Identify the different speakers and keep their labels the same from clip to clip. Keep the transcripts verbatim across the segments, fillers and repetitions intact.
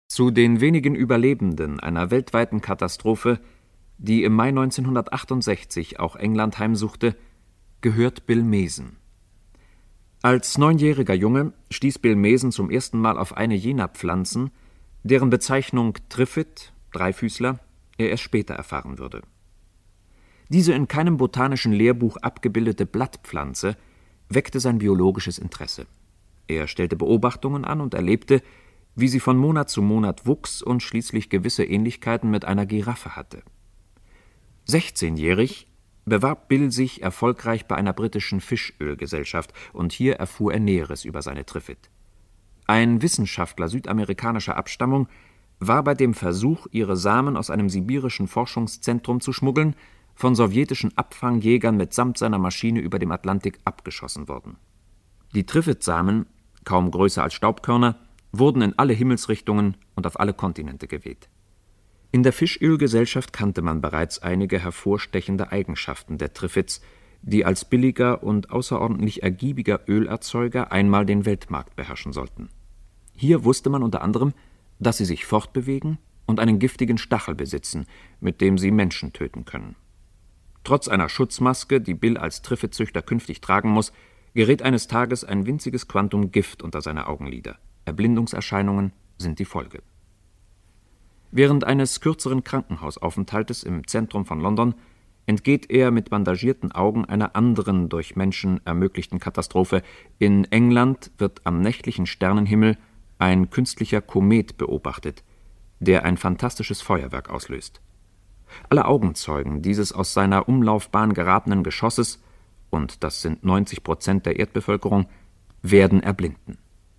Speaker 1: Zu den wenigen Überlebenden einer weltweiten Katastrophe, die im Mai neunzehnhundertachtundsechzig auch England heimsuchte, gehört Bill Mason. Als neunjähriger Junge stieß Bill Mason zum ersten Mal auf eine jener Pflanzen, deren Bezeichnung Trifid, Dreifüßler, er erst später erfahren würde. Diese in keinem botanischen Lehrbuch abgebildete Blattpflanze weckte sein biologisches Interesse. Er stellte Beobachtungen an und erlebte, wie sie von Monat zu Monat wuchs und schließlich gewisse Ähnlichkeiten mit einer Giraffe hatte. Sechzehnjährig bewarb Bill sich erfolgreich bei einer britischen Fischölgesellschaft, und hier erfuhr er Näheres über seine Trifid. Ein Wissenschaftler südamerikanischer Abstammung war bei dem Versuch, ihre Samen aus einem sibirischen Forschungszentrum zu schmuggeln, von sowjetischen Abfangjägern mitsamt seiner Maschine über dem Atlantik abgeschossen worden. Die Trifid-Samen, kaum größer als Staubkörner, wurden in alle Himmelsrichtungen und auf alle Kontinente geweht. In der Fischölgesellschaft kannte man bereits einige hervorstechende Eigenschaften der Trifids, die als billiger und außerordentlich ergiebiger Ölerzeuger einmal den Weltmarkt beherrschen sollten. Hier wusste man unter anderem, dass sie sich fortbewegen und einen giftigen Stachel besitzen, mit dem sie Menschen töten können. Trotz einer Schutzmaske, die Bill als Trifidzüchter künftig tragen muss, gerät eines Tages ein winziges Quantum Gift unter seine Augenlider. Erblindungserscheinungen sind die Folge. Während eines kürzeren Krankenhausaufenthaltes im Zentrum von London entgeht er mit bandagierten Augen einer anderen durch Menschen ermöglichten Katastrophe. In England wird am nächtlichen Sternenhimmel ein künstlicher Komet beobachtet, der ein fantastisches Feuerwerk auslöst. Alle Augenzeugen dieses aus seiner Umlaufbahn geratenen Geschosses, und das sind neunzig Prozent der Erdbevölkerung, werden erblinden.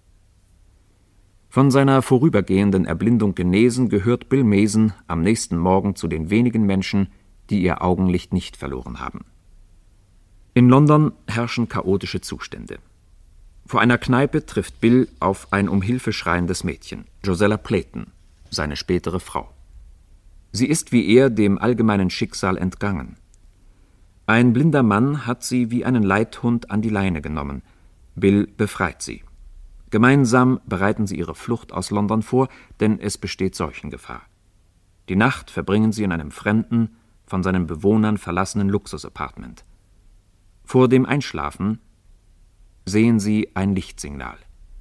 Speaker 1: Von seiner vorübergehenden Erblindung genesen, gehört Bill Mason am nächsten Morgen zu den wenigen Menschen, die ihr Augenlicht nicht verloren haben. In London herrschen chaotische Zustände. Vor einer Kneipe trifft Bill auf ein um Hilfe schreiendes Mädchen, Josella Playton, seine spätere Frau. Sie ist wie er dem allgemeinen Schicksal entgangen. Ein blinder Mann hat sie wie einen Leithund an die Leine genommen. Bill befreit sie. Gemeinsam bereiten sie ihre Flucht aus London vor, denn es besteht Seuchengefahr. Die Nacht verbringen sie in einem fremden, von seinen Bewohnern verlassenen Luxusapartment. Vor dem Einschlafen sehen sie ein Lichtsignal.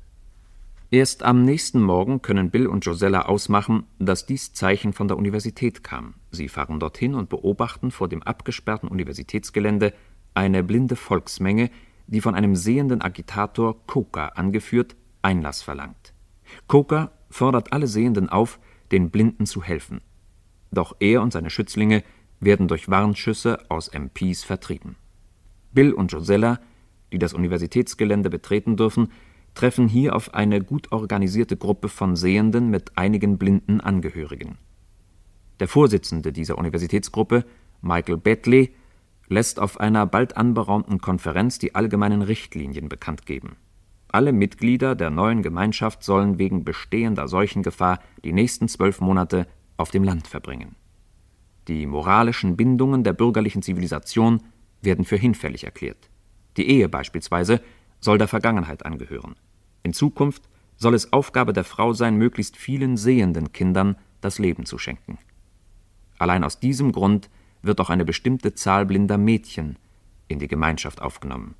Speaker 1: Erst am nächsten Morgen können Bill und Josella ausmachen, dass dies Zeichen von der Universität kam. Sie fahren dorthin und beobachten vor dem abgesperrten Universitätsgelände eine blinde Volksmenge, die von einem sehenden Agitator, Coker angeführt, Einlass verlangt. Coker fordert alle Sehenden auf, den Blinden zu helfen. Doch er und seine Schützlinge werden durch Warnschüsse aus M Ps vertrieben. Bill und Josella, die das Universitätsgelände betreten dürfen, treffen hier auf eine gut organisierte Gruppe von Sehenden mit einigen blinden Angehörigen. Der Vorsitzende dieser Universitätsgruppe, Michael Betley, lässt auf einer bald anberaumten Konferenz die allgemeinen Richtlinien bekannt geben. Alle Mitglieder der neuen Gemeinschaft sollen wegen bestehender Seuchengefahr die nächsten zwölf Monate auf dem Land verbringen. Die moralischen Bindungen der bürgerlichen Zivilisation werden für hinfällig erklärt. Die Ehe beispielsweise soll der Vergangenheit angehören. In Zukunft soll es Aufgabe der Frau sein, möglichst vielen sehenden Kindern das Leben zu schenken. Allein aus diesem Grund wird auch eine bestimmte Zahl blinder Mädchen in die Gemeinschaft aufgenommen.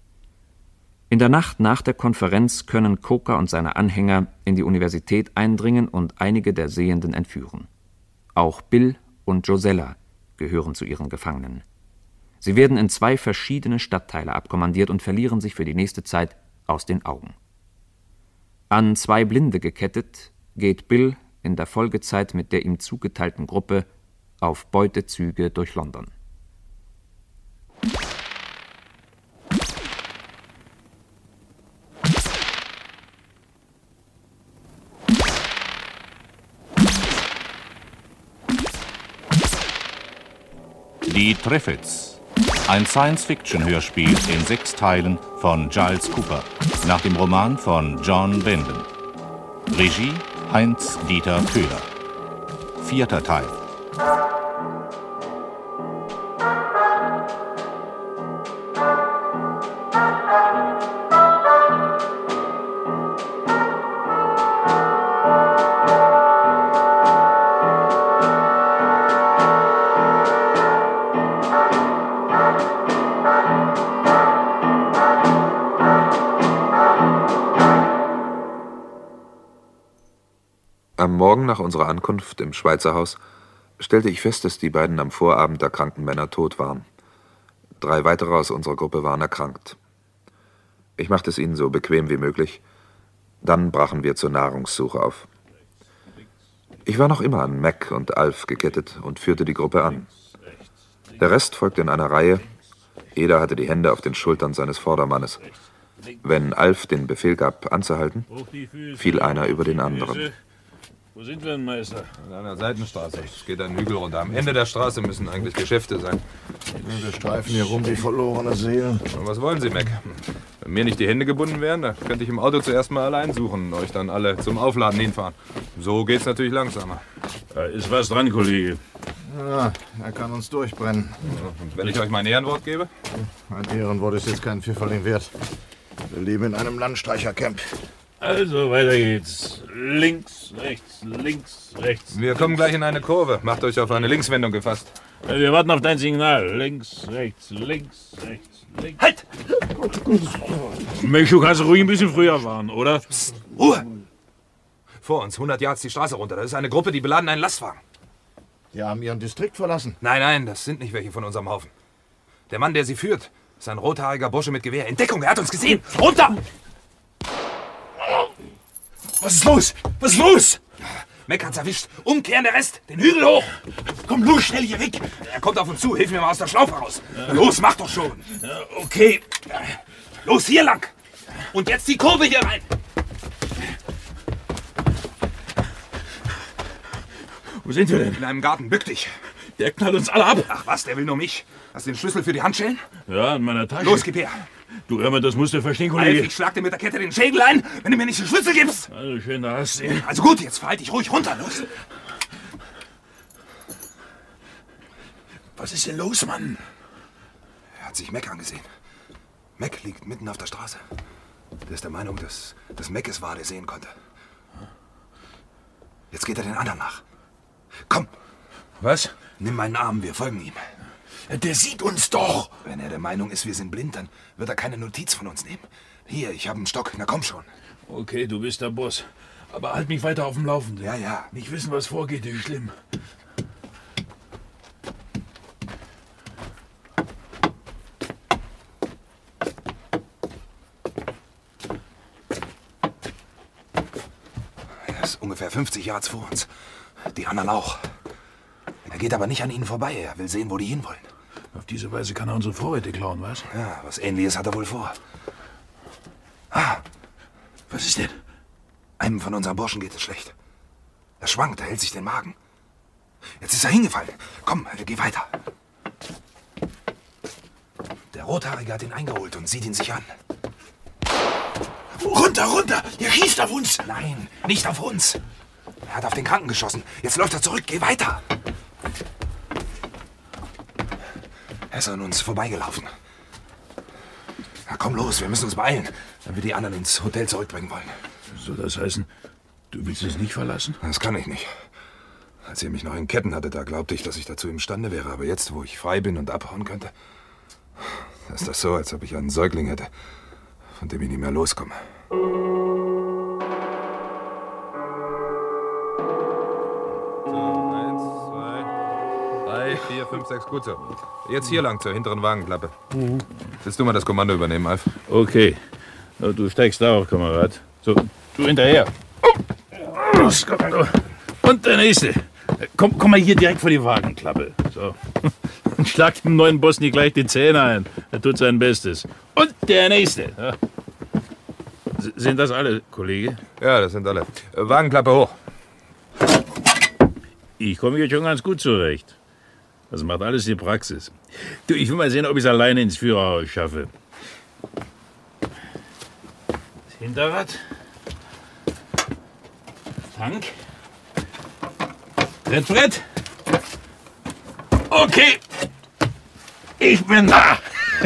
Speaker 1: In der Nacht nach der Konferenz können Coker und seine Anhänger in die Universität eindringen und einige der Sehenden entführen. Auch Bill und Josella gehören zu ihren Gefangenen. Sie werden in zwei verschiedene Stadtteile abkommandiert und verlieren sich für die nächste Zeit aus den Augen. An zwei Blinde gekettet, geht Bill in der Folgezeit mit der ihm zugeteilten Gruppe auf Beutezüge durch London.
Speaker 2: Die Triffids, ein Science-Fiction-Hörspiel in sechs Teilen von Giles Cooper, nach dem Roman von John Benden. Regie Heinz-Dieter Köhler. Vierter Teil.
Speaker 3: Am Morgen nach unserer Ankunft im Schweizer Haus stellte ich fest, dass die beiden am Vorabend erkrankten Männer tot waren. Drei weitere aus unserer Gruppe waren erkrankt. Ich machte es ihnen so bequem wie möglich. Dann brachen wir zur Nahrungssuche auf. Ich war noch immer an Mac und Alf gekettet und führte die Gruppe an. Der Rest folgte in einer Reihe. Jeder hatte die Hände auf den Schultern seines Vordermannes. Wenn Alf den Befehl gab, anzuhalten, fiel einer über den anderen.
Speaker 4: Wo sind wir denn, Meister?
Speaker 5: An einer Seitenstraße. Es geht einen Hügel runter. Am Ende der Straße müssen eigentlich Geschäfte sein.
Speaker 6: Wir streifen hier rum wie verlorene Seelen.
Speaker 5: Und was wollen Sie, Mac? Wenn mir nicht die Hände gebunden wären, dann könnte ich im Auto zuerst mal allein suchen und euch dann alle zum Aufladen hinfahren. So geht's natürlich langsamer.
Speaker 4: Da ist was dran, Kollege.
Speaker 6: Ja, er kann uns durchbrennen.
Speaker 5: Und wenn ich euch mein Ehrenwort gebe?
Speaker 6: Ein Ehrenwort ist jetzt kein Pfifferling wert. Wir leben in einem Landstreichercamp.
Speaker 4: Also, weiter geht's. Links, rechts, links, rechts.
Speaker 5: Wir kommen gleich in eine Kurve. Macht euch auf eine Linkswendung gefasst.
Speaker 4: Wir warten auf dein Signal. Links, rechts, links, rechts, links.
Speaker 5: Halt!
Speaker 4: Mensch, du kannst ruhig ein bisschen früher fahren, oder?
Speaker 5: Psst, Ruhe! Vor uns, hundert Yards die Straße runter. Das ist eine Gruppe, die beladen einen Lastwagen.
Speaker 6: Die haben ihren Distrikt verlassen.
Speaker 5: Nein, nein, das sind nicht welche von unserem Haufen. Der Mann, der sie führt, ist ein rothaariger Bursche mit Gewehr. In Deckung, er hat uns gesehen. Runter!
Speaker 6: Was ist los? Was ist los?
Speaker 5: Mac hat's erwischt. Umkehren, der Rest. Den Hügel hoch.
Speaker 6: Komm, los, schnell hier weg.
Speaker 5: Er kommt auf uns zu. Hilf mir mal aus der Schlaufe raus. Ja. Los, mach doch schon.
Speaker 4: Ja, okay.
Speaker 5: Los, hier lang. Und jetzt die Kurve hier rein.
Speaker 4: Wo sind wir denn?
Speaker 5: In einem Garten. Bück dich.
Speaker 4: Der knallt uns alle ab.
Speaker 5: Ach was, der will nur mich. Hast du den Schlüssel für die Handschellen?
Speaker 4: Ja, in meiner Tasche.
Speaker 5: Los, gib her.
Speaker 4: Du Irmer, das musst du verstehen, Kollege.
Speaker 5: Alf, ich schlag dir mit der Kette den Schädel ein, wenn du mir nicht den Schlüssel gibst.
Speaker 4: Also schön, da hast du ihn.
Speaker 5: Also gut, jetzt verhalte dich ruhig runter. Los.
Speaker 6: Was ist denn los, Mann?
Speaker 5: Er hat sich Mac angesehen. Mac liegt mitten auf der Straße. Der ist der Meinung, dass, dass Mac es war, der sehen konnte. Jetzt geht er den anderen nach. Komm.
Speaker 4: Was?
Speaker 5: Nimm meinen Arm, wir folgen ihm.
Speaker 6: Der sieht uns doch.
Speaker 5: Wenn er der Meinung ist, wir sind blind, dann wird er keine Notiz von uns nehmen. Hier, ich habe einen Stock. Na komm schon.
Speaker 4: Okay, du bist der Boss. Aber halt mich weiter auf dem Laufenden.
Speaker 5: Ja, ja.
Speaker 4: Nicht wissen, was vorgeht, ist schlimm.
Speaker 5: Er ist ungefähr fünfzig Yards vor uns. Die anderen auch. Er geht aber nicht an ihnen vorbei. Er will sehen, wo die hinwollen.
Speaker 4: Auf diese Weise kann er unsere Vorräte klauen, was?
Speaker 5: Ja, was Ähnliches hat er wohl vor. Ah,
Speaker 4: was ist denn?
Speaker 5: Einem von unseren Burschen geht es schlecht. Er schwankt, er hält sich den Magen. Jetzt ist er hingefallen. Komm, geh weiter. Der Rothaarige hat ihn eingeholt und sieht ihn sich an.
Speaker 6: Runter, runter! Er schießt auf uns!
Speaker 5: Nein, nicht auf uns. Er hat auf den Kranken geschossen. Jetzt läuft er zurück. Geh weiter. Er ist an uns vorbeigelaufen. Na komm los, wir müssen uns beeilen, wenn wir die anderen ins Hotel zurückbringen wollen.
Speaker 4: Soll das heißen, du willst es nicht verlassen?
Speaker 5: Das kann ich nicht. Als ihr mich noch in Ketten hatte, da glaubte ich, dass ich dazu imstande wäre. Aber jetzt, wo ich frei bin und abhauen könnte, ist das so, als ob ich einen Säugling hätte, von dem ich nicht mehr loskomme. Vier, fünf, sechs, gut so. Jetzt hier lang zur hinteren Wagenklappe. Mhm. Willst du mal das Kommando übernehmen, Alf?
Speaker 4: Okay. Du steigst da auf, Kamerad. So, du hinterher. Los, komm. Und der Nächste. Komm, komm mal hier direkt vor die Wagenklappe. So. Und schlag dem neuen Boss nicht gleich die Zähne ein. Er tut sein Bestes. Und der Nächste. Ja. Sind das alle, Kollege?
Speaker 5: Ja, das sind alle. Wagenklappe hoch.
Speaker 4: Ich komme hier schon ganz gut zurecht. Das macht alles die Praxis. Du, ich will mal sehen, ob ich es alleine ins Führerhaus schaffe. Das Hinterrad. Tank. Trittbrett. Okay. Ich bin da.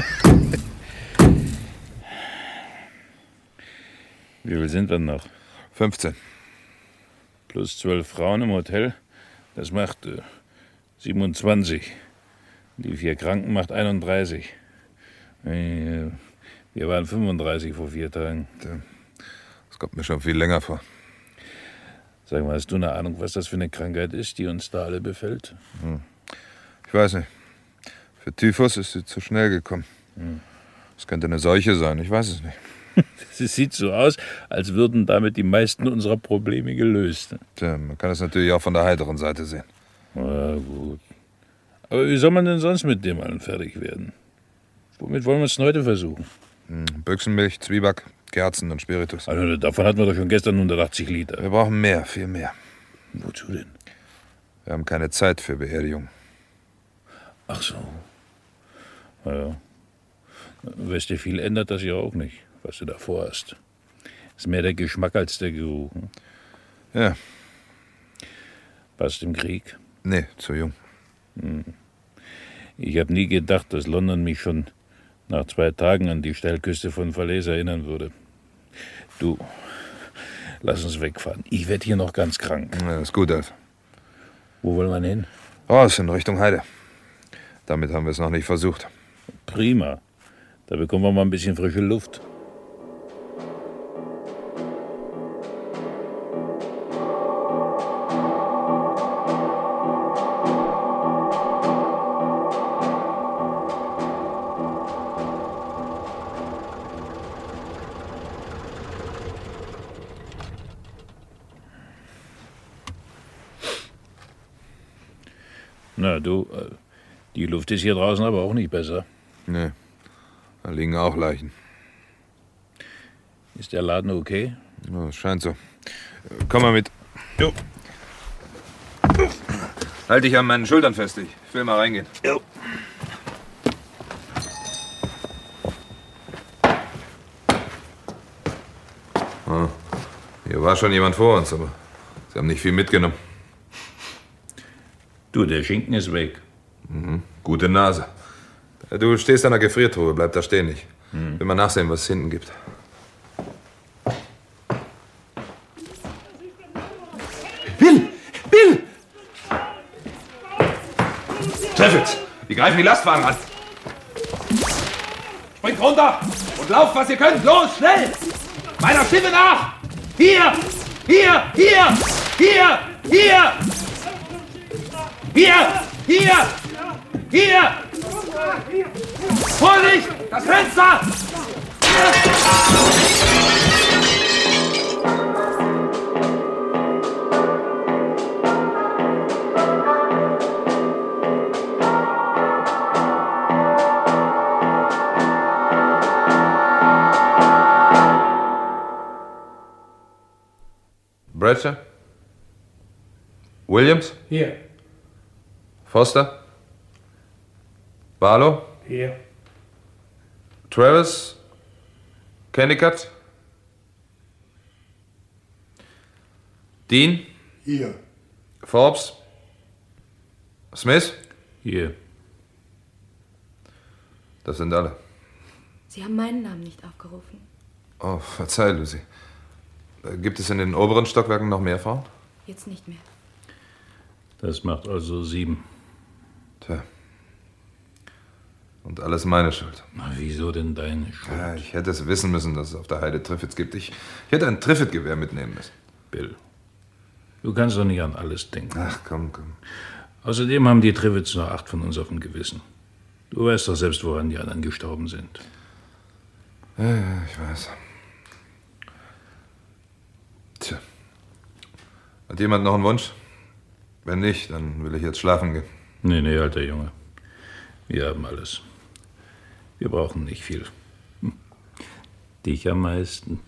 Speaker 4: Wie viel sind wir noch?
Speaker 5: fünfzehn.
Speaker 4: Plus zwölf Frauen im Hotel. Das macht äh, siebenundzwanzig. Die vier Kranken macht einunddreißig. Äh, wir waren fünfunddreißig vor vier Tagen.
Speaker 5: Das kommt mir schon viel länger vor.
Speaker 4: Sag mal, hast du eine Ahnung, was das für eine Krankheit ist, die uns da alle befällt?
Speaker 5: Hm. Ich weiß nicht. Für Typhus ist sie zu schnell gekommen.
Speaker 4: Hm.
Speaker 5: Es könnte eine Seuche sein, ich weiß es nicht.
Speaker 4: Es sieht so aus, als würden damit die meisten unserer Probleme gelöst.
Speaker 5: Tja, man kann es natürlich auch von der heiteren Seite sehen.
Speaker 4: Na gut. Aber wie soll man denn sonst mit dem allen fertig werden? Womit wollen wir es denn heute versuchen?
Speaker 5: Hm, Büchsenmilch, Zwieback, Kerzen und Spiritus.
Speaker 4: Also davon hatten wir doch schon gestern hundertachtzig Liter.
Speaker 5: Wir brauchen mehr, viel mehr.
Speaker 4: Wozu denn?
Speaker 5: Wir haben keine Zeit für Beerdigung.
Speaker 4: Ach so. Na ja. Weißt du, viel ändert das ja auch nicht, was du da vorhast. Ist mehr der Geschmack als der Geruch. Hm?
Speaker 5: Ja.
Speaker 4: Passt im Krieg?
Speaker 5: Nee, zu jung.
Speaker 4: Hm. Ich habe nie gedacht, dass London mich schon nach zwei Tagen an die Steilküste von Falaise erinnern würde. Du, lass uns wegfahren. Ich werde hier noch ganz krank.
Speaker 5: Ja, ist gut, Alf.
Speaker 4: Wo wollen wir hin?
Speaker 5: Raus in Richtung Heide. Damit haben wir es noch nicht versucht.
Speaker 4: Prima. Da bekommen wir mal ein bisschen frische Luft. Na, du, die Luft ist hier draußen aber auch nicht besser.
Speaker 5: Nee, da liegen auch Leichen.
Speaker 4: Ist der Laden okay?
Speaker 5: Ja, es scheint so. Komm mal mit. Jo. Halt dich an meinen Schultern fest, ich will mal reingehen.
Speaker 4: Jo.
Speaker 5: Ah, hier war schon jemand vor uns, aber sie haben nicht viel mitgenommen.
Speaker 4: Du, der Schinken ist weg.
Speaker 5: Mhm. Gute Nase. Du stehst an der Gefriertruhe, bleib da stehen. Ich
Speaker 4: hm.
Speaker 5: will mal nachsehen, was es hinten gibt.
Speaker 7: Bill! Bill!
Speaker 5: Treffels! Die greifen die Lastwagen an!
Speaker 7: Springt runter und lauft, was ihr könnt! Los, schnell! Meiner Stimme nach! Hier! Hier! Hier! Hier! Hier! Hier! Hier! Hier! Vorsicht! Das Fenster!
Speaker 5: Bradshaw? Williams?
Speaker 8: Hier.
Speaker 5: Foster? Barlow?
Speaker 8: Hier.
Speaker 5: Travis? Kennicott? Dean?
Speaker 8: Hier.
Speaker 5: Forbes? Smith?
Speaker 4: Hier.
Speaker 5: Das sind alle.
Speaker 9: Sie haben meinen Namen nicht aufgerufen.
Speaker 5: Oh, verzeih, Lucy. Gibt es in den oberen Stockwerken noch mehr Frauen?
Speaker 9: Jetzt nicht mehr.
Speaker 4: Das macht also sieben.
Speaker 5: Tja. Und alles meine Schuld.
Speaker 4: Na, wieso denn deine Schuld?
Speaker 5: Ja, ich hätte es wissen müssen, dass es auf der Heide Triffids gibt. Ich, ich hätte ein Triffitt-Gewehr mitnehmen müssen.
Speaker 4: Bill, du kannst doch nicht an alles denken.
Speaker 5: Ach, komm, komm.
Speaker 4: Außerdem haben die Triffids nur acht von uns auf dem Gewissen. Du weißt doch selbst, woran die anderen gestorben sind.
Speaker 5: Ja, ja, ich weiß. Tja. Hat jemand noch einen Wunsch? Wenn nicht, dann will ich jetzt schlafen gehen.
Speaker 4: Nee, nee, alter Junge. Wir haben alles. Wir brauchen nicht viel. Hm. Dich am meisten.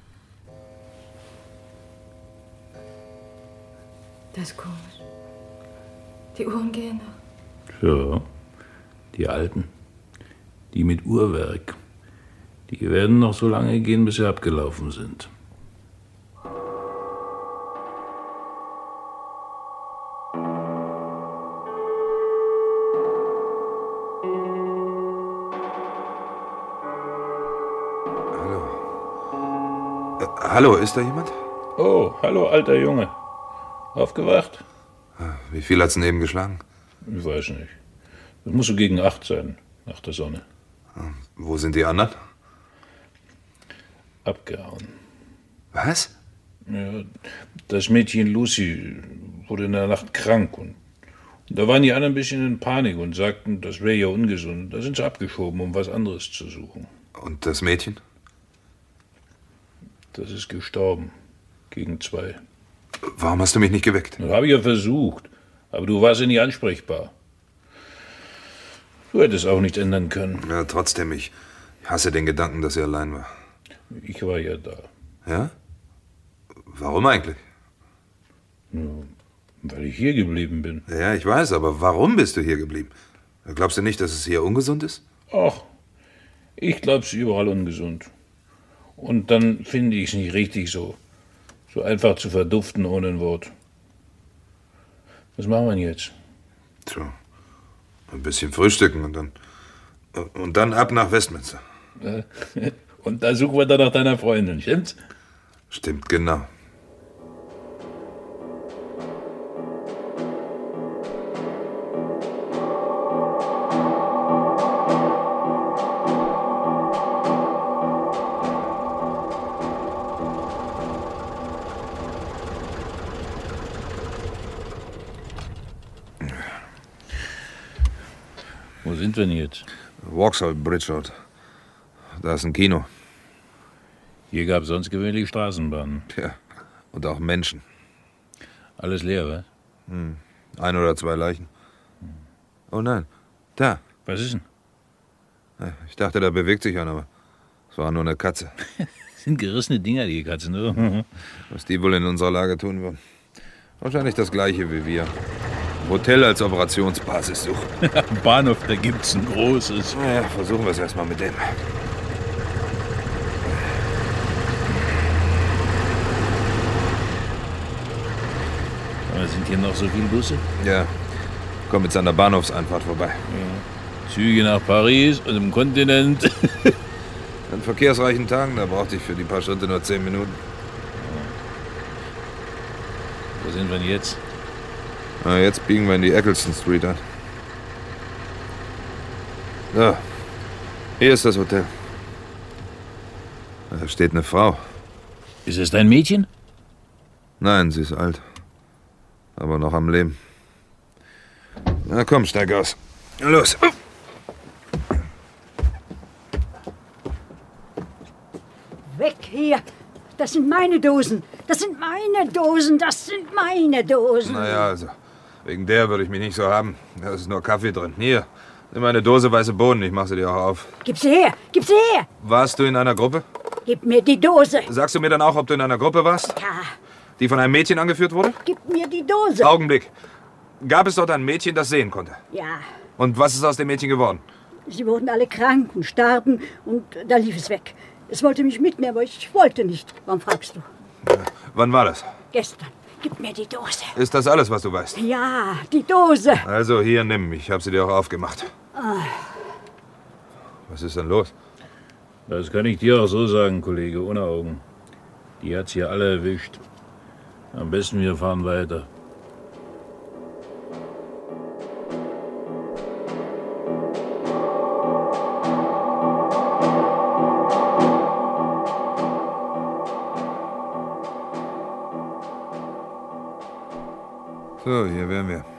Speaker 9: Das ist komisch. Die Uhren gehen noch.
Speaker 4: Ja, die alten. Die mit Uhrwerk. Die werden noch so lange gehen, bis sie abgelaufen sind.
Speaker 5: Hallo, ist da jemand?
Speaker 4: Oh, hallo, alter Junge. Aufgewacht?
Speaker 5: Wie viel hat's denn eben geschlagen?
Speaker 4: Ich weiß nicht. Das muss so gegen acht sein, nach der Sonne.
Speaker 5: Wo sind die anderen?
Speaker 4: Abgehauen.
Speaker 5: Was?
Speaker 4: Ja, das Mädchen Lucy wurde in der Nacht krank. Und, und da waren die anderen ein bisschen in Panik und sagten, das wäre ja ungesund. Da sind sie abgeschoben, um was anderes zu suchen.
Speaker 5: Und das Mädchen?
Speaker 4: Das ist gestorben. Gegen zwei.
Speaker 5: Warum hast du mich nicht geweckt?
Speaker 4: Das habe ich ja versucht. Aber du warst ja nicht ansprechbar. Du hättest auch nichts ändern können.
Speaker 5: Ja, trotzdem, ich hasse den Gedanken, dass sie allein war.
Speaker 4: Ich war ja da.
Speaker 5: Ja? Warum eigentlich?
Speaker 4: Ja, weil ich hier geblieben bin.
Speaker 5: Ja, ich weiß, aber warum bist du hier geblieben? Glaubst du nicht, dass es hier ungesund ist?
Speaker 4: Ach, ich glaub's überall ungesund. Und dann finde ich es nicht richtig so. So einfach zu verduften ohne ein Wort. Was machen wir denn jetzt?
Speaker 5: Tja, ein bisschen frühstücken und dann, und dann ab nach Westminster.
Speaker 4: Und da suchen wir dann nach deiner Freundin, stimmt's?
Speaker 5: Stimmt, genau.
Speaker 4: Wo sind wir denn jetzt?
Speaker 5: Vauxhall Bridge Road. Da ist ein Kino.
Speaker 4: Hier gab es sonst gewöhnlich Straßenbahnen.
Speaker 5: Ja, und auch Menschen.
Speaker 4: Alles leer, was?
Speaker 5: Hm. Ein oder zwei Leichen. Oh nein, da.
Speaker 4: Was ist denn?
Speaker 5: Ich dachte, da bewegt sich einer, aber es war nur eine Katze.
Speaker 4: Das sind gerissene Dinger, die Katzen, oder?
Speaker 5: Was die wohl in unserer Lage tun würden. Wahrscheinlich das Gleiche wie wir. Hotel als Operationsbasis suchen.
Speaker 4: Am Bahnhof, da gibt's ein großes.
Speaker 5: Naja, versuchen wir es erstmal mit dem.
Speaker 4: Aber sind hier noch so viele Busse?
Speaker 5: Ja, komm jetzt an der Bahnhofseinfahrt vorbei.
Speaker 4: Ja. Züge nach Paris und im Kontinent.
Speaker 5: An verkehrsreichen Tagen, da brauchte ich für die paar Schritte nur zehn Minuten.
Speaker 4: Wo sind wir denn jetzt?
Speaker 5: Na, jetzt biegen wir in die Eccleston Street ein. Da, hier ist das Hotel. Da steht eine Frau.
Speaker 4: Ist es dein Mädchen?
Speaker 5: Nein, sie ist alt. Aber noch am Leben. Na komm, steig aus. Los.
Speaker 8: Weg hier! Das sind meine Dosen! Das sind meine Dosen! Das sind meine Dosen!
Speaker 5: Naja, also, wegen der würde ich mich nicht so haben. Da ist nur Kaffee drin. Hier, nimm eine Dose weiße Bohnen, ich mach sie dir auch auf.
Speaker 8: Gib sie her! Gib sie her!
Speaker 5: Warst du in einer Gruppe?
Speaker 8: Gib mir die Dose!
Speaker 5: Sagst du mir dann auch, ob du in einer Gruppe warst?
Speaker 8: Ja.
Speaker 5: Die von einem Mädchen angeführt wurde?
Speaker 8: Gib mir die Dose!
Speaker 5: Augenblick. Gab es dort ein Mädchen, das sehen konnte?
Speaker 8: Ja.
Speaker 5: Und was ist aus dem Mädchen geworden?
Speaker 8: Sie wurden alle krank und starben und da lief es weg. Es wollte mich mitnehmen, aber ich wollte nicht. Warum fragst du?
Speaker 5: Ja. Wann war das?
Speaker 8: Gestern. Gib mir die Dose.
Speaker 5: Ist das alles, was du weißt?
Speaker 8: Ja, die Dose.
Speaker 5: Also hier, nimm. Ich habe sie dir auch aufgemacht.
Speaker 8: Ah.
Speaker 5: Was ist denn los?
Speaker 4: Das kann ich dir auch so sagen, Kollege, ohne Augen. Die hat's hier alle erwischt. Am besten wir fahren weiter.
Speaker 5: So, hier wären wir.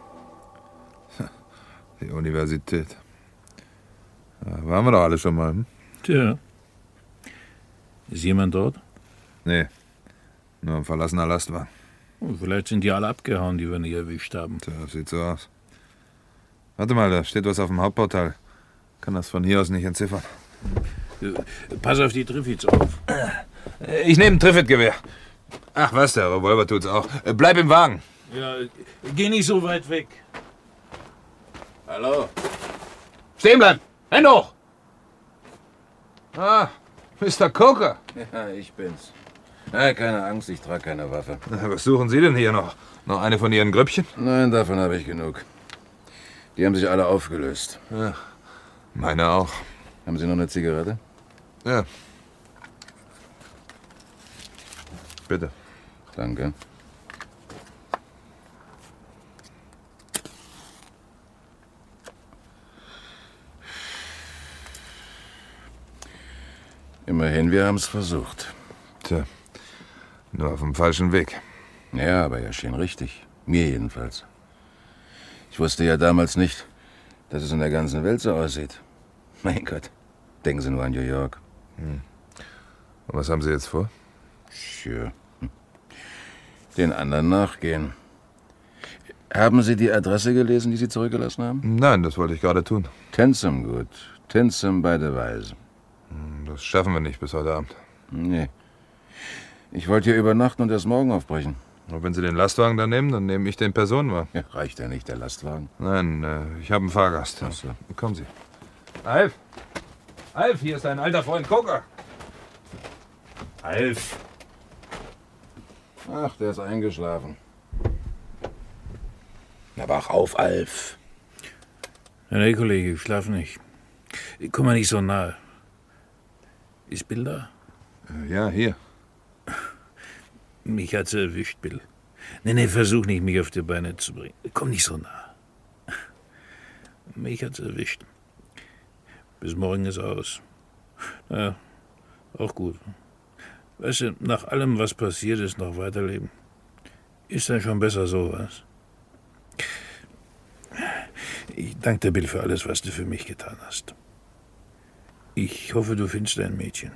Speaker 5: Die Universität. Da waren wir doch alle schon mal. Hm?
Speaker 4: Tja. Ist jemand dort?
Speaker 5: Nee. Nur ein verlassener Lastwagen.
Speaker 4: Oh, vielleicht sind die alle abgehauen, die wir nicht erwischt haben.
Speaker 5: Tja, das sieht so aus. Warte mal, da steht was auf dem Hauptportal. Kann das von hier aus nicht entziffern.
Speaker 4: Pass auf die Triffids auf.
Speaker 5: Ich nehme ein Trifid-Gewehr. Ach was, der Revolver tut's auch. Bleib im Wagen.
Speaker 4: Ja, geh nicht so weit weg.
Speaker 7: Hallo? Stehen bleiben! Hände hoch!
Speaker 5: Ah, Mister Coker.
Speaker 6: Ja, ich bin's. Ja, keine Angst, ich trage keine Waffe.
Speaker 5: Na, was suchen Sie denn hier noch? Noch eine von Ihren Grüppchen?
Speaker 6: Nein, davon habe ich genug. Die haben sich alle aufgelöst.
Speaker 5: Ja, meine auch.
Speaker 6: Haben Sie noch eine Zigarette?
Speaker 5: Ja. Bitte.
Speaker 6: Danke. Immerhin, wir haben es versucht.
Speaker 5: Tja, Nur auf dem falschen Weg.
Speaker 4: Ja, aber er schien richtig. Mir jedenfalls. Ich wusste ja damals nicht, dass es in der ganzen Welt so aussieht. Mein Gott, denken Sie nur an New York.
Speaker 5: Hm. Und was haben Sie jetzt vor?
Speaker 4: Tja, den anderen nachgehen. Haben Sie die Adresse gelesen, die Sie zurückgelassen haben?
Speaker 5: Nein, das wollte ich gerade tun.
Speaker 4: Tensum gut. Tensum bei der Weise.
Speaker 5: Das schaffen wir nicht bis heute Abend.
Speaker 4: Nee. Ich wollte hier übernachten und erst morgen aufbrechen.
Speaker 5: Und wenn Sie den Lastwagen dann nehmen, dann nehme ich den Personenwagen.
Speaker 4: Ja, reicht ja nicht, der Lastwagen?
Speaker 5: Nein, äh, ich habe einen Fahrgast.
Speaker 4: Ach so.
Speaker 5: Kommen Sie.
Speaker 7: Alf! Alf, hier ist dein alter Freund Coker. Alf!
Speaker 4: Ach, der ist eingeschlafen.
Speaker 7: Na, wach auf, Alf.
Speaker 4: Ja, nee, Kollege, ich schlaf nicht. Komm mal nicht so nahe. Ist Bill da?
Speaker 5: Äh, ja, hier.
Speaker 4: Mich hat's erwischt, Bill. Nee, nee, versuch nicht, mich auf die Beine zu bringen. Komm nicht so nah. Mich hat's erwischt. Bis morgen ist aus. Na, auch gut. Weißt du, nach allem, was passiert ist, noch weiterleben. Ist dann schon besser so, was? Ich danke dir, Bill, für alles, was du für mich getan hast. Ich hoffe, du findest dein Mädchen.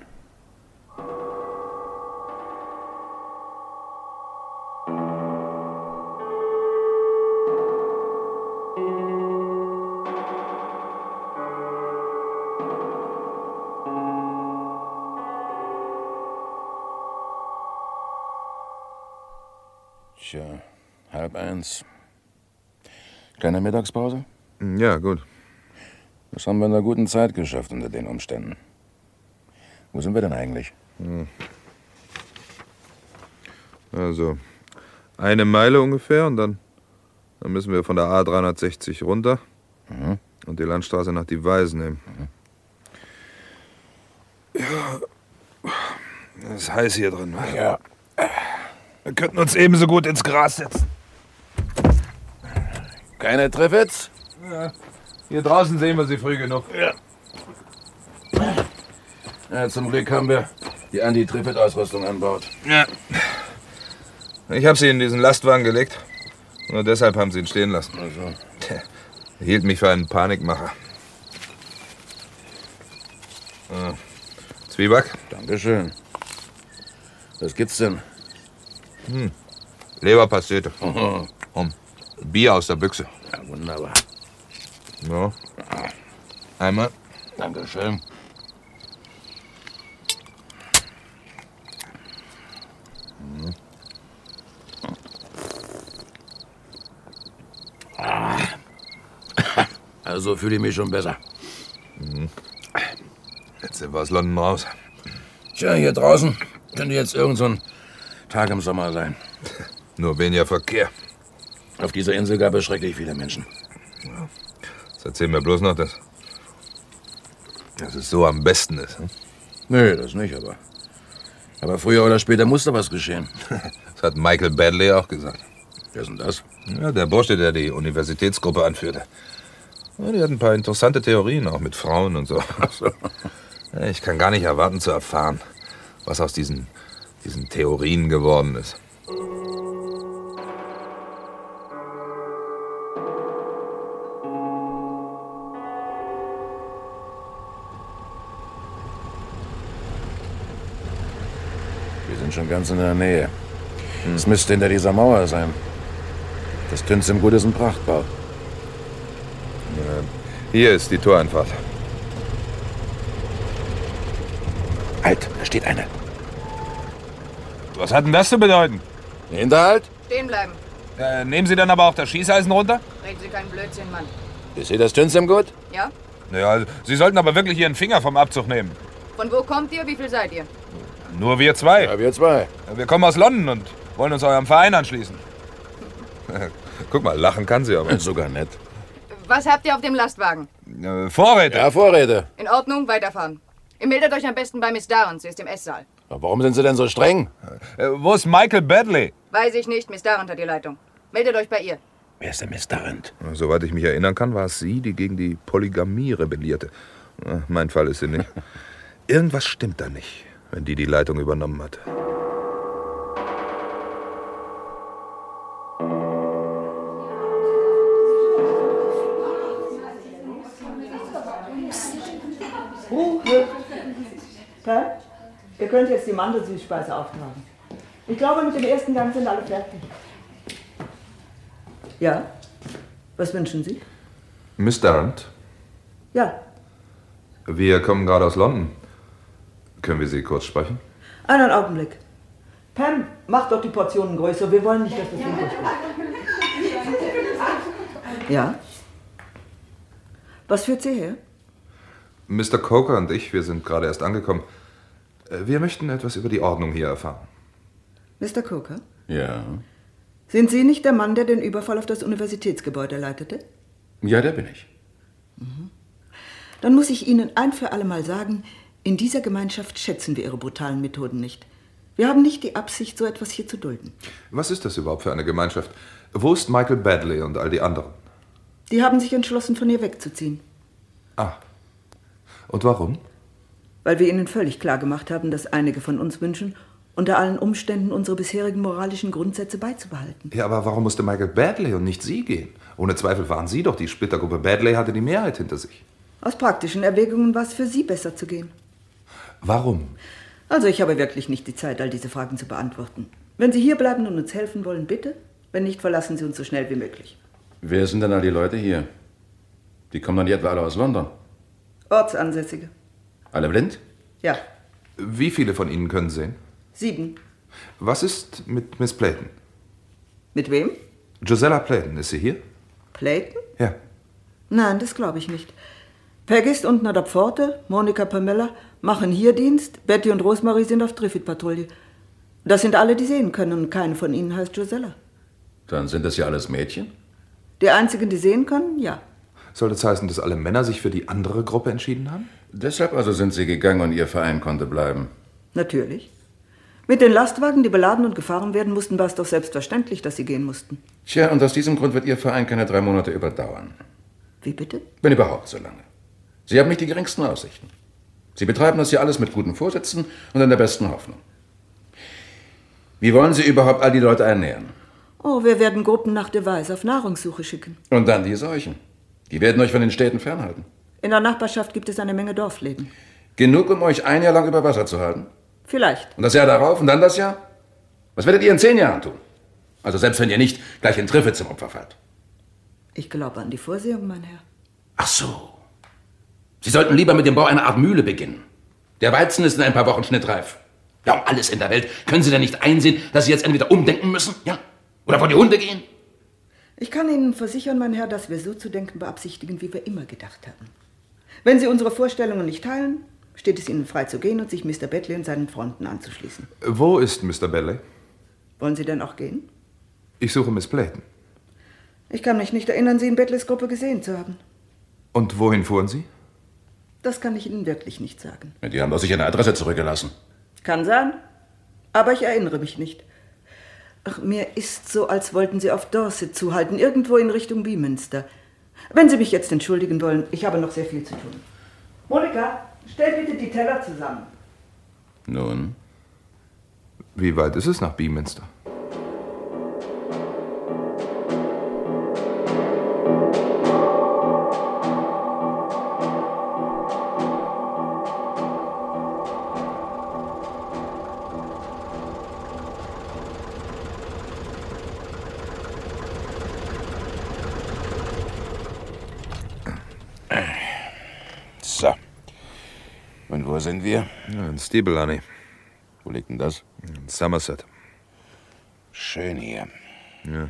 Speaker 4: Tja, halb eins. Kleine Mittagspause?
Speaker 5: Ja, gut.
Speaker 4: Das haben wir in einer guten Zeit geschafft unter den Umständen. Wo sind wir denn eigentlich?
Speaker 5: Hm. Also, eine Meile ungefähr und dann, dann müssen wir von der A dreihundertsechzig runter mhm. und die Landstraße nach die Weise nehmen. Mhm. Ja, es ist heiß hier drin. Was?
Speaker 4: Ja.
Speaker 5: Wir könnten uns ebenso gut ins Gras setzen.
Speaker 4: Keine Treffits?
Speaker 7: Ja. Hier draußen sehen wir sie früh genug.
Speaker 4: Ja. Ja, zum Glück haben wir die Anti-Triffit-Ausrüstung an Bord.
Speaker 5: Ja. Ich habe sie in diesen Lastwagen gelegt. Nur deshalb haben sie ihn stehen lassen.
Speaker 4: Also.
Speaker 5: Er hielt mich für einen Panikmacher. Ah. Zwieback?
Speaker 4: Dankeschön. Was gibt's denn?
Speaker 5: Hm. Leberpastete.
Speaker 4: Mhm.
Speaker 5: Und Bier aus der Büchse.
Speaker 4: Ja, wunderbar.
Speaker 5: Ja. Einmal.
Speaker 4: Dankeschön. Mhm. Ah. Also fühle ich mich schon besser.
Speaker 5: Mhm. Jetzt sind wir aus London raus.
Speaker 4: Tja, hier draußen könnte jetzt irgend so ein Tag im Sommer sein.
Speaker 5: Nur weniger Verkehr.
Speaker 4: Auf dieser Insel gab es schrecklich viele Menschen.
Speaker 5: Ja. Das erzählen wir bloß noch, dass, dass es so am besten ist. Hm?
Speaker 4: Nee, das nicht, aber... Aber früher oder später musste was geschehen.
Speaker 5: Das hat Michael Badley auch gesagt.
Speaker 4: Wer ist denn das?
Speaker 5: Ja, der Bursche, der die Universitätsgruppe anführte. Ja, die hat ein paar interessante Theorien, auch mit Frauen und so.
Speaker 4: Ach so.
Speaker 5: Ja, ich kann gar nicht erwarten zu erfahren, was aus diesen, diesen Theorien geworden ist.
Speaker 4: Wir sind schon ganz in der Nähe. Es hm. müsste hinter dieser Mauer sein. Das Tünzim Gut ist ein Prachtbau.
Speaker 5: Ja, hier ist die Toreinfahrt.
Speaker 4: Halt, da steht einer.
Speaker 7: Was hat denn das zu bedeuten?
Speaker 4: Hinterhalt?
Speaker 9: Stehen bleiben.
Speaker 7: Äh, nehmen Sie dann aber auch das Schießeisen runter?
Speaker 9: Reden Sie keinen Blödsinn, Mann.
Speaker 4: Ist hier das Tünzim Gut?
Speaker 9: Ja?
Speaker 7: Ja, Sie sollten aber wirklich Ihren Finger vom Abzug nehmen.
Speaker 9: Von wo kommt ihr? Wie viel seid ihr?
Speaker 7: Nur wir zwei.
Speaker 4: Ja, wir zwei.
Speaker 7: Wir kommen aus London und wollen uns eurem Verein anschließen.
Speaker 5: Guck mal, lachen kann sie aber.
Speaker 4: Sogar nett.
Speaker 9: Was habt ihr auf dem Lastwagen?
Speaker 7: Äh, Vorräte.
Speaker 4: Ja, Vorräte.
Speaker 9: In Ordnung, weiterfahren. Ihr meldet euch am besten bei Miss Darrant, sie ist im Esssaal.
Speaker 4: Aber warum sind Sie denn so streng?
Speaker 7: Äh, wo ist Michael Badley?
Speaker 9: Weiß ich nicht, Miss Darrant hat die Leitung. Meldet euch bei ihr.
Speaker 4: Wer ist denn Miss Darrant?
Speaker 5: Soweit ich mich erinnern kann, war es sie, die gegen die Polygamie rebellierte. Mein Fall ist sie nicht. Irgendwas stimmt da nicht, wenn die die Leitung übernommen hat.
Speaker 10: Pam, ihr könnt jetzt die Mandelsüßspeise auftragen. Ich glaube, mit dem ersten Gang sind alle fertig. Ja? Was wünschen Sie?
Speaker 3: Miss Darrant?
Speaker 10: Ja.
Speaker 3: Wir kommen gerade aus London. Können wir Sie kurz sprechen?
Speaker 10: Einen Augenblick. Pam, mach doch die Portionen größer. Wir wollen nicht, dass das Ding durchgeht. Ja? Was führt Sie her?
Speaker 3: Mister Coker und ich, wir sind gerade erst angekommen. Wir möchten etwas über die Ordnung hier erfahren.
Speaker 10: Mister Coker?
Speaker 4: Ja.
Speaker 10: Sind Sie nicht der Mann, der den Überfall auf das Universitätsgebäude leitete?
Speaker 4: Ja, der bin ich.
Speaker 10: Mhm. Dann muss ich Ihnen ein für alle Mal sagen, in dieser Gemeinschaft schätzen wir Ihre brutalen Methoden nicht. Wir haben nicht die Absicht, so etwas hier zu dulden.
Speaker 3: Was ist das überhaupt für eine Gemeinschaft? Wo ist Michael Badley und all die anderen?
Speaker 10: Die haben sich entschlossen, von hier wegzuziehen.
Speaker 3: Ah. Und warum?
Speaker 10: Weil wir ihnen völlig klar gemacht haben, dass einige von uns wünschen, unter allen Umständen unsere bisherigen moralischen Grundsätze beizubehalten.
Speaker 3: Ja, aber warum musste Michael Badley und nicht Sie gehen? Ohne Zweifel waren Sie doch die Splittergruppe. Badley hatte die Mehrheit hinter sich.
Speaker 10: Aus praktischen Erwägungen war es für Sie besser zu gehen.
Speaker 3: Warum?
Speaker 10: Also ich habe wirklich nicht die Zeit, all diese Fragen zu beantworten. Wenn Sie hier bleiben und uns helfen wollen, bitte. Wenn nicht, verlassen Sie uns so schnell wie möglich.
Speaker 4: Wer sind denn all die Leute hier? Die kommen dann nicht etwa alle aus London?
Speaker 10: Ortsansässige.
Speaker 4: Alle blind?
Speaker 10: Ja.
Speaker 3: Wie viele von Ihnen können sehen?
Speaker 10: Sieben.
Speaker 3: Was ist mit Miss Playton?
Speaker 10: Mit wem?
Speaker 3: Gisella Playton, ist sie hier?
Speaker 10: Playton?
Speaker 3: Ja.
Speaker 10: Nein, das glaube ich nicht. Peggy ist unten an der Pforte, Monika, Pamela machen hier Dienst, Betty und Rosemarie sind auf Triffid-Patrouille. Das sind alle, die sehen können und keine von ihnen heißt Gisella.
Speaker 4: Dann sind das ja alles Mädchen?
Speaker 10: Die einzigen, die sehen können, ja.
Speaker 3: Soll das heißen, dass alle Männer sich für die andere Gruppe entschieden haben?
Speaker 4: Deshalb also sind sie gegangen und ihr Verein konnte bleiben?
Speaker 10: Natürlich. Mit den Lastwagen, die beladen und gefahren werden mussten, war es doch selbstverständlich, dass sie gehen mussten.
Speaker 4: Tja, und aus diesem Grund wird ihr Verein keine drei Monate überdauern.
Speaker 10: Wie bitte?
Speaker 4: Wenn überhaupt so lange. Sie haben nicht die geringsten Aussichten. Sie betreiben das hier alles mit guten Vorsätzen und in der besten Hoffnung. Wie wollen Sie überhaupt all die Leute ernähren?
Speaker 10: Oh, wir werden Gruppen nach Devise auf Nahrungssuche schicken.
Speaker 4: Und dann die Seuchen. Die werden euch von den Städten fernhalten.
Speaker 10: In der Nachbarschaft gibt es eine Menge Dorfläden.
Speaker 4: Genug, um euch ein Jahr lang über Wasser zu halten?
Speaker 10: Vielleicht.
Speaker 4: Und das Jahr darauf und dann das Jahr? Was werdet ihr in zehn Jahren tun? Also selbst wenn ihr nicht gleich in Triffe zum Opfer fallt.
Speaker 10: Ich glaube an die Vorsehung, mein Herr.
Speaker 4: Ach so. Sie sollten lieber mit dem Bau einer Art Mühle beginnen. Der Weizen ist in ein paar Wochen schnittreif. Ja, um alles in der Welt. Können Sie denn nicht einsehen, dass Sie jetzt entweder umdenken müssen, ja? Oder vor die Hunde gehen?
Speaker 10: Ich kann Ihnen versichern, mein Herr, dass wir so zu denken beabsichtigen, wie wir immer gedacht haben. Wenn Sie unsere Vorstellungen nicht teilen, steht es Ihnen frei zu gehen und sich Mister Badley und seinen Freunden anzuschließen.
Speaker 3: Wo ist Mister Badley?
Speaker 10: Wollen Sie denn auch gehen?
Speaker 3: Ich suche Miss Playton.
Speaker 10: Ich kann mich nicht erinnern, Sie in Badleys Gruppe gesehen zu haben.
Speaker 3: Und wohin fuhren Sie?
Speaker 10: Das kann ich Ihnen wirklich nicht sagen.
Speaker 4: Ja, die haben doch sicher eine Adresse zurückgelassen.
Speaker 10: Kann sein, aber ich erinnere mich nicht. Ach, mir ist so, als wollten Sie auf Dorset zuhalten, irgendwo in Richtung Beaminster. Wenn Sie mich jetzt entschuldigen wollen, ich habe noch sehr viel zu tun. Monika, stell bitte die Teller zusammen.
Speaker 4: Nun?
Speaker 3: Wie weit ist es nach Beaminster?
Speaker 6: So. Und wo sind wir?
Speaker 3: Ja, in Steepley.
Speaker 6: Wo liegt denn das?
Speaker 3: In Somerset.
Speaker 6: Schön hier.
Speaker 3: Ja.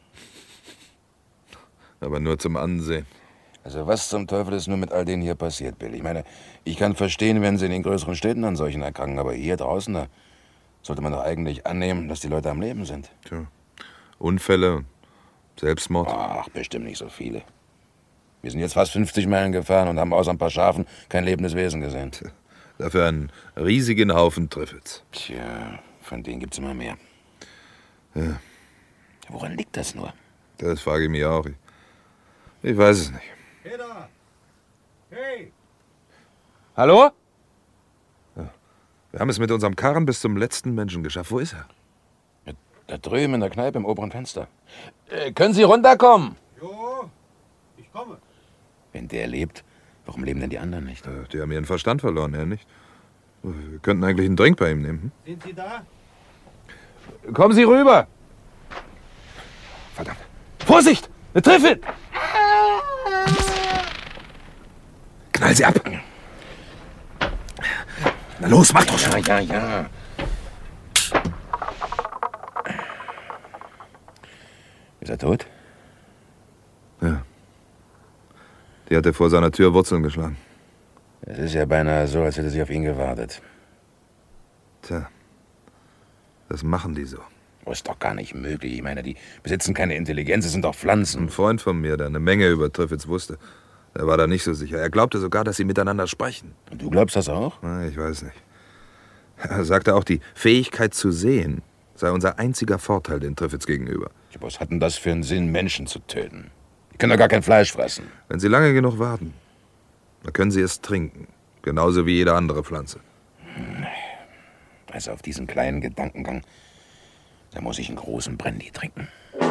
Speaker 3: Aber nur zum Ansehen.
Speaker 6: Also was zum Teufel ist nur mit all denen hier passiert, Bill? Ich meine, ich kann verstehen, wenn sie in den größeren Städten an solchen erkranken, aber hier draußen, da sollte man doch eigentlich annehmen, dass die Leute am Leben sind.
Speaker 3: Tja. Unfälle, Selbstmord.
Speaker 6: Ach, bestimmt nicht so viele. Wir sind jetzt fast fünfzig Meilen gefahren und haben außer ein paar Schafen kein lebendes Wesen gesehen.
Speaker 3: Tja, dafür einen riesigen Haufen Triffids.
Speaker 6: Tja, von denen gibt's immer mehr.
Speaker 3: Ja.
Speaker 6: Woran liegt das nur?
Speaker 3: Das frage ich mich auch. Ich, ich weiß es nicht.
Speaker 7: Peter! Hey!
Speaker 3: Hallo? Ja. Wir haben es mit unserem Karren bis zum letzten Menschen geschafft. Wo ist er?
Speaker 6: Ja, da drüben in der Kneipe im oberen Fenster. Äh, können Sie runterkommen?
Speaker 7: Jo, ich komme.
Speaker 6: Wenn der lebt, warum leben denn die anderen nicht?
Speaker 3: Ja, die haben ihren Verstand verloren, er nicht. Wir könnten eigentlich einen Drink bei ihm nehmen.
Speaker 4: Sind Sie da?
Speaker 3: Kommen Sie rüber! Verdammt! Vorsicht! Eine Treffe! Knall sie ab! Na los, mach doch schon!
Speaker 6: Ja, ja, ja. Ist er tot?
Speaker 3: Ja. Die hat er vor seiner Tür Wurzeln geschlagen.
Speaker 6: Es ist ja beinahe so, als hätte sie auf ihn gewartet.
Speaker 3: Tja, das machen die so.
Speaker 6: Oh, ist doch gar nicht möglich. Ich meine, die besitzen keine Intelligenz, es sind doch Pflanzen.
Speaker 3: Ein Freund von mir, der eine Menge über Triffids wusste, der war da nicht so sicher. Er glaubte sogar, dass sie miteinander sprechen.
Speaker 6: Und du glaubst das auch?
Speaker 3: Na, ich weiß nicht. Er sagte auch, die Fähigkeit zu sehen sei unser einziger Vorteil den Triffids gegenüber.
Speaker 6: Ja, was hat denn das für einen Sinn, Menschen zu töten? Die können doch gar kein Fleisch fressen.
Speaker 3: Wenn sie lange genug warten, dann können sie es trinken. Genauso wie jede andere Pflanze.
Speaker 6: Also auf diesen kleinen Gedankengang, da muss ich einen großen Brandy trinken.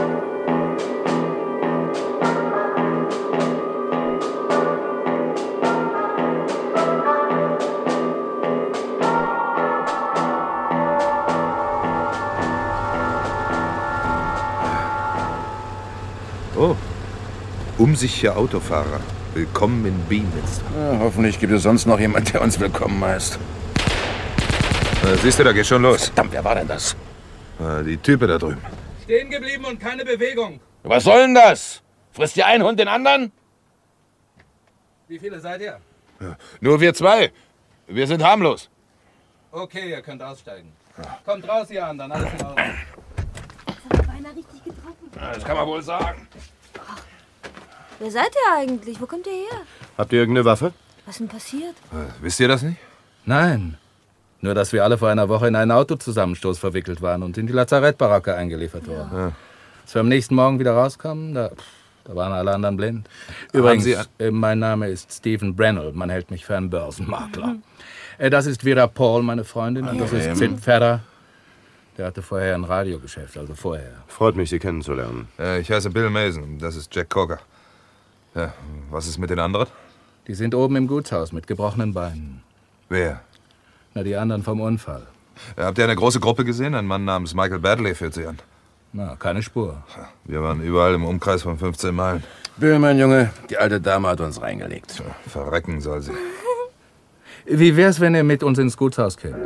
Speaker 3: Oh, umsichtige Autofahrer. Willkommen in Beaminster.
Speaker 6: Ja, hoffentlich gibt es sonst noch jemand, der uns willkommen heißt.
Speaker 3: Na, siehst du, da geht schon los.
Speaker 6: Verdammt, wer war denn das?
Speaker 3: Na, die Typen da drüben.
Speaker 7: Stehen geblieben und keine Bewegung.
Speaker 6: Was soll denn das? Frisst ihr ein Hund den anderen?
Speaker 7: Wie viele seid ihr?
Speaker 3: Ja, nur wir zwei. Wir sind harmlos.
Speaker 7: Okay, ihr könnt aussteigen. Kommt raus, ihr anderen, alles in Ordnung.
Speaker 11: Das hat beinahe richtig getroffen.
Speaker 6: Ja, das kann man wohl sagen.
Speaker 11: Wer seid ihr eigentlich? Wo kommt ihr her?
Speaker 5: Habt ihr irgendeine Waffe?
Speaker 11: Was ist denn passiert?
Speaker 3: Äh, wisst ihr das nicht?
Speaker 7: Nein. Nur, dass wir alle vor einer Woche in einen Autozusammenstoß verwickelt waren und in die Lazarettbaracke eingeliefert wurden. Ja. Als wir am nächsten Morgen wieder rauskamen, da, da waren alle anderen blind. Übrigens, Sie äh, mein Name ist Stephen Brennell. Man hält mich für einen Börsenmakler. Mhm. Äh, das ist Vera Paul, meine Freundin. Und das ist Sid Ferrer. Der hatte vorher ein Radiogeschäft, also vorher.
Speaker 5: Freut mich, Sie kennenzulernen.
Speaker 3: Äh, ich heiße Bill Mason. Das ist Jack Cocker. Ja, was ist mit den anderen?
Speaker 7: Die sind oben im Gutshaus mit gebrochenen Beinen.
Speaker 3: Wer?
Speaker 7: Na, die anderen vom Unfall.
Speaker 3: Ja, habt ihr eine große Gruppe gesehen? Ein Mann namens Michael Badley führt sie an.
Speaker 7: Na, keine Spur.
Speaker 3: Wir waren überall im Umkreis von fünfzehn Meilen.
Speaker 6: Bill, mein Junge, die alte Dame hat uns reingelegt.
Speaker 3: Ja, verrecken soll sie.
Speaker 7: Wie wär's, wenn ihr mit uns ins Gutshaus kämt?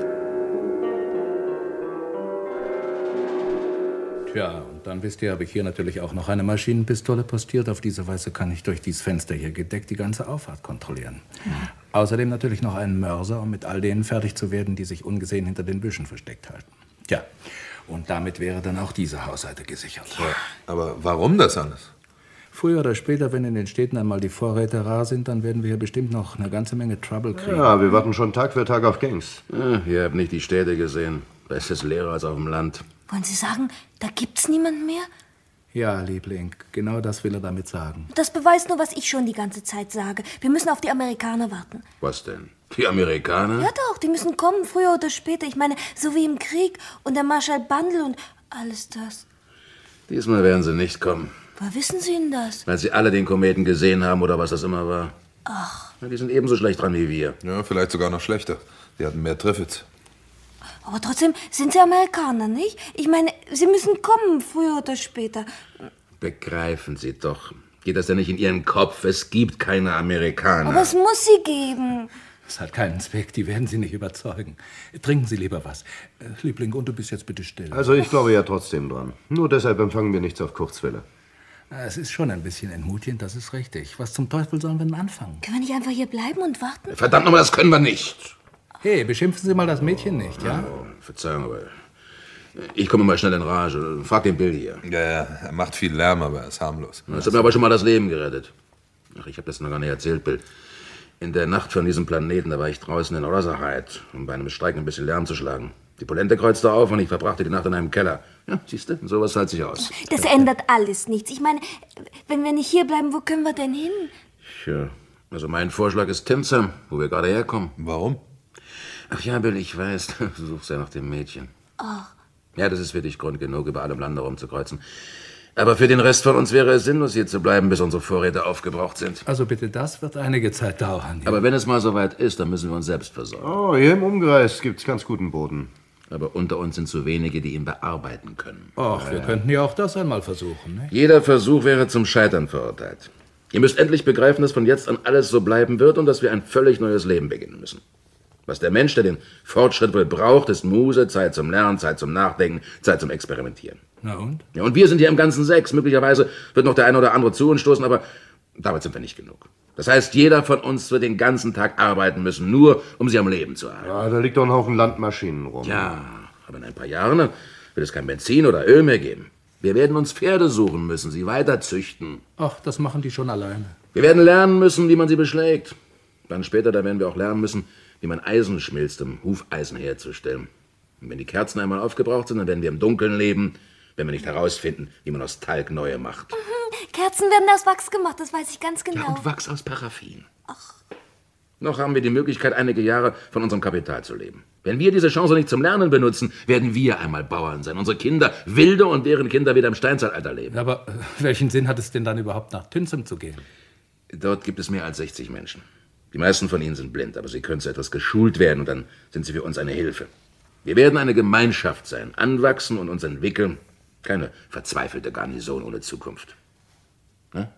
Speaker 7: Tja, und dann wisst ihr, habe ich hier natürlich auch noch eine Maschinenpistole postiert. Auf diese Weise kann ich durch dieses Fenster hier gedeckt die ganze Auffahrt kontrollieren. Mhm. Außerdem natürlich noch einen Mörser, um mit all denen fertig zu werden, die sich ungesehen hinter den Büschen versteckt halten. Tja, und damit wäre dann auch diese Hausseite gesichert.
Speaker 3: Ja, aber warum das alles?
Speaker 7: Früher oder später, wenn in den Städten einmal die Vorräte rar sind, dann werden wir hier bestimmt noch eine ganze Menge Trouble kriegen.
Speaker 5: Ja, wir warten schon Tag für Tag auf Gangs.
Speaker 6: Ja, ihr habt nicht die Städte gesehen. Da ist es leerer als auf dem Land.
Speaker 11: Wollen Sie sagen, da gibt's niemanden mehr?
Speaker 7: Ja, Liebling, genau das will er damit sagen.
Speaker 11: Das beweist nur, was ich schon die ganze Zeit sage. Wir müssen auf die Amerikaner warten.
Speaker 6: Was denn? Die Amerikaner?
Speaker 11: Ja doch, die müssen kommen, früher oder später. Ich meine, so wie im Krieg und der Marschall Bandel und alles das.
Speaker 6: Diesmal werden sie nicht kommen.
Speaker 11: Woher wissen Sie denn das?
Speaker 6: Weil sie alle den Kometen gesehen haben oder was das immer war.
Speaker 11: Ach.
Speaker 6: Ja, die sind ebenso schlecht dran wie wir.
Speaker 3: Ja, vielleicht sogar noch schlechter. Die hatten mehr Triffids.
Speaker 11: Aber trotzdem sind sie Amerikaner, nicht? Ich meine, sie müssen kommen, früher oder später.
Speaker 6: Begreifen Sie doch. Geht das denn nicht in Ihren Kopf? Es gibt keine Amerikaner.
Speaker 11: Aber es muss sie geben.
Speaker 7: Das hat keinen Zweck, die werden Sie nicht überzeugen. Trinken Sie lieber was. Äh, Liebling, und du bist jetzt bitte still.
Speaker 5: Also ich glaube ja trotzdem dran. Nur deshalb empfangen wir nichts auf Kurzwelle.
Speaker 7: Es ist schon ein bisschen entmutigend, das ist richtig. Was zum Teufel sollen wir denn anfangen?
Speaker 11: Können wir nicht einfach hier bleiben und warten?
Speaker 6: Verdammt nochmal, das können wir nicht.
Speaker 7: Hey, beschimpfen Sie mal das Mädchen nicht, ja?
Speaker 6: Oh, Verzeihung, aber ich komme mal schnell in Rage. Frag den Bill hier.
Speaker 3: Ja, ja, er macht viel Lärm, aber er ist harmlos.
Speaker 6: Das hat mir aber schon mal das Leben gerettet. Ach, ich habe das noch gar nicht erzählt, Bill. In der Nacht von diesem Planeten, da war ich draußen in Rotherhithe, um bei einem Streik ein bisschen Lärm zu schlagen. Die Polente kreuzte auf und ich verbrachte die Nacht in einem Keller. Ja, siehst du, sowas zahlt sich aus.
Speaker 11: Das ändert alles nichts. Ich meine, wenn wir nicht hier bleiben, wo können wir denn hin?
Speaker 6: Tja, also mein Vorschlag ist Tinsam, wo wir gerade herkommen.
Speaker 3: Warum?
Speaker 6: Ach ja, Bill, ich weiß, du suchst ja nach dem Mädchen.
Speaker 11: Ach.
Speaker 6: Ja, das ist für dich Grund genug, über allem Lande rumzukreuzen. Aber für den Rest von uns wäre es sinnlos, hier zu bleiben, bis unsere Vorräte aufgebraucht sind.
Speaker 7: Also bitte, das wird einige Zeit dauern. Ja.
Speaker 6: Aber wenn es mal soweit ist, dann müssen wir uns selbst versorgen.
Speaker 12: Oh, hier im Umkreis gibt's ganz guten Boden.
Speaker 6: Aber unter uns sind zu wenige, die ihn bearbeiten können.
Speaker 7: Ach,
Speaker 6: ja.
Speaker 7: wir könnten ja auch das einmal versuchen. Ne?
Speaker 6: Jeder Versuch wäre zum Scheitern verurteilt. Ihr müsst endlich begreifen, dass von jetzt an alles so bleiben wird und dass wir ein völlig neues Leben beginnen müssen. Was der Mensch, der den Fortschritt wohl braucht, ist Muße, Zeit zum Lernen, Zeit zum Nachdenken, Zeit zum Experimentieren.
Speaker 7: Na und?
Speaker 6: Ja, und wir sind hier im ganzen sechs. Möglicherweise wird noch der eine oder andere zu uns stoßen, aber damit sind wir nicht genug. Das heißt, jeder von uns wird den ganzen Tag arbeiten müssen, nur um sie am Leben zu halten.
Speaker 12: Ja, da liegt doch ein Haufen Landmaschinen rum.
Speaker 6: Ja, aber in ein paar Jahren wird es kein Benzin oder Öl mehr geben. Wir werden uns Pferde suchen müssen, sie weiter züchten.
Speaker 7: Ach, das machen die schon alleine.
Speaker 6: Wir werden lernen müssen, wie man sie beschlägt. Dann später, da werden wir auch lernen müssen, wie man Eisen schmilzt, um Hufeisen herzustellen. Und wenn die Kerzen einmal aufgebraucht sind, dann werden wir im Dunkeln leben, wenn wir nicht herausfinden, wie man aus Talg neue macht.
Speaker 11: Mhm. Kerzen werden aus Wachs gemacht, das weiß ich ganz genau.
Speaker 6: Ja, und Wachs aus Paraffin. Ach. Noch haben wir die Möglichkeit, einige Jahre von unserem Kapital zu leben. Wenn wir diese Chance nicht zum Lernen benutzen, werden wir einmal Bauern sein. Unsere Kinder Wilde und deren Kinder wieder im Steinzeitalter leben.
Speaker 7: Aber äh, welchen Sinn hat es denn dann überhaupt, nach Tünsum zu gehen?
Speaker 6: Dort gibt es mehr als sechzig Menschen. Die meisten von ihnen sind blind, aber sie können zu etwas geschult werden und dann sind sie für uns eine Hilfe. Wir werden eine Gemeinschaft sein, anwachsen und uns entwickeln. Keine verzweifelte Garnison ohne Zukunft. Na?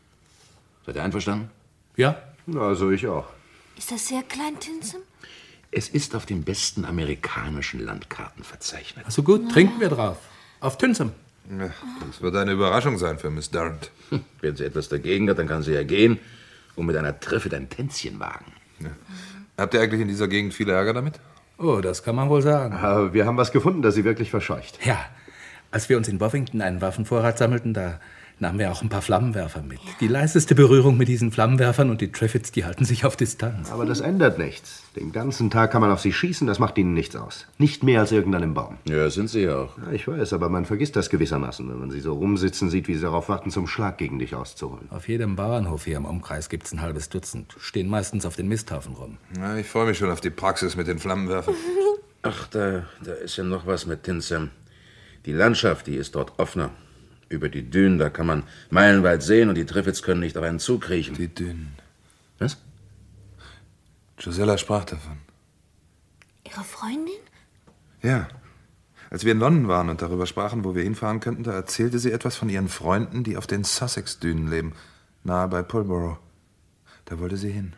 Speaker 6: Seid ihr einverstanden?
Speaker 7: Ja.
Speaker 12: Also ich auch.
Speaker 11: Ist das sehr klein, Tünsum?
Speaker 6: Es ist auf den besten amerikanischen Landkarten verzeichnet.
Speaker 7: Also gut, trinken wir drauf. Auf Tünsum.
Speaker 3: Ja, das wird eine Überraschung sein für Miss Durrant.
Speaker 6: Hm, wenn sie etwas dagegen hat, dann kann sie ja gehen und mit einer Triffe ein Tänzchen wagen.
Speaker 3: Ja. Habt ihr eigentlich in dieser Gegend viel Ärger damit?
Speaker 7: Oh, das kann man wohl sagen.
Speaker 12: Aber wir haben was gefunden, das sie wirklich verscheucht.
Speaker 7: Ja, als wir uns in Bovington einen Waffenvorrat sammelten, da nahmen wir auch ein paar Flammenwerfer mit. Ja. Die leiseste Berührung mit diesen Flammenwerfern und die Triffids, die halten sich auf Distanz.
Speaker 12: Aber das ändert nichts. Den ganzen Tag kann man auf sie schießen, das macht ihnen nichts aus. Nicht mehr als irgendeinem Baum.
Speaker 6: Ja, sind sie ja auch.
Speaker 12: Ja, ich weiß, aber man vergisst das gewissermaßen, wenn man sie so rumsitzen sieht, wie sie darauf warten, zum Schlag gegen dich auszuholen.
Speaker 7: Auf jedem Bauernhof hier im Umkreis gibt's ein halbes Dutzend. Stehen meistens auf den Misthaufen rum.
Speaker 3: Ja, ich freue mich schon auf die Praxis mit den Flammenwerfern.
Speaker 6: Ach, da, da ist ja noch was mit Tünsum. Die Landschaft, die ist dort offener. Über die Dünen, da kann man meilenweit sehen und die Triffids können nicht auf einen zukriechen.
Speaker 3: Die Dünen.
Speaker 6: Was?
Speaker 3: Gisella sprach davon.
Speaker 11: Ihre Freundin?
Speaker 3: Ja. Als wir in London waren und darüber sprachen, wo wir hinfahren könnten, da erzählte sie etwas von ihren Freunden, die auf den Sussex-Dünen leben, nahe bei Pulborough. Da wollte sie hin.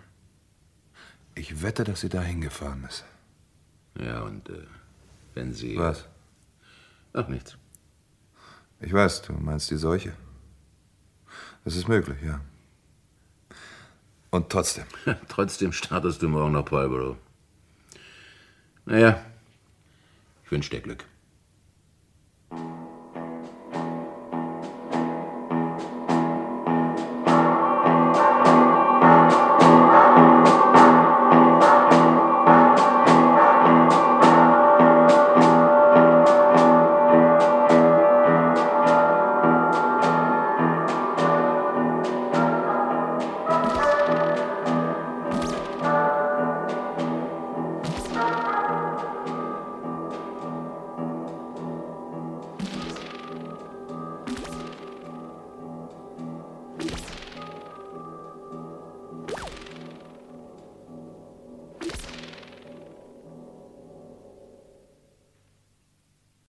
Speaker 3: Ich wette, dass sie da hingefahren ist.
Speaker 6: Ja, und äh, wenn sie...
Speaker 3: Was?
Speaker 6: Ach, nichts.
Speaker 3: Ich weiß, du meinst die Seuche. Das ist möglich, ja. Und trotzdem.
Speaker 6: Trotzdem startest du morgen nach Pulborough. Naja, ich wünsche dir Glück.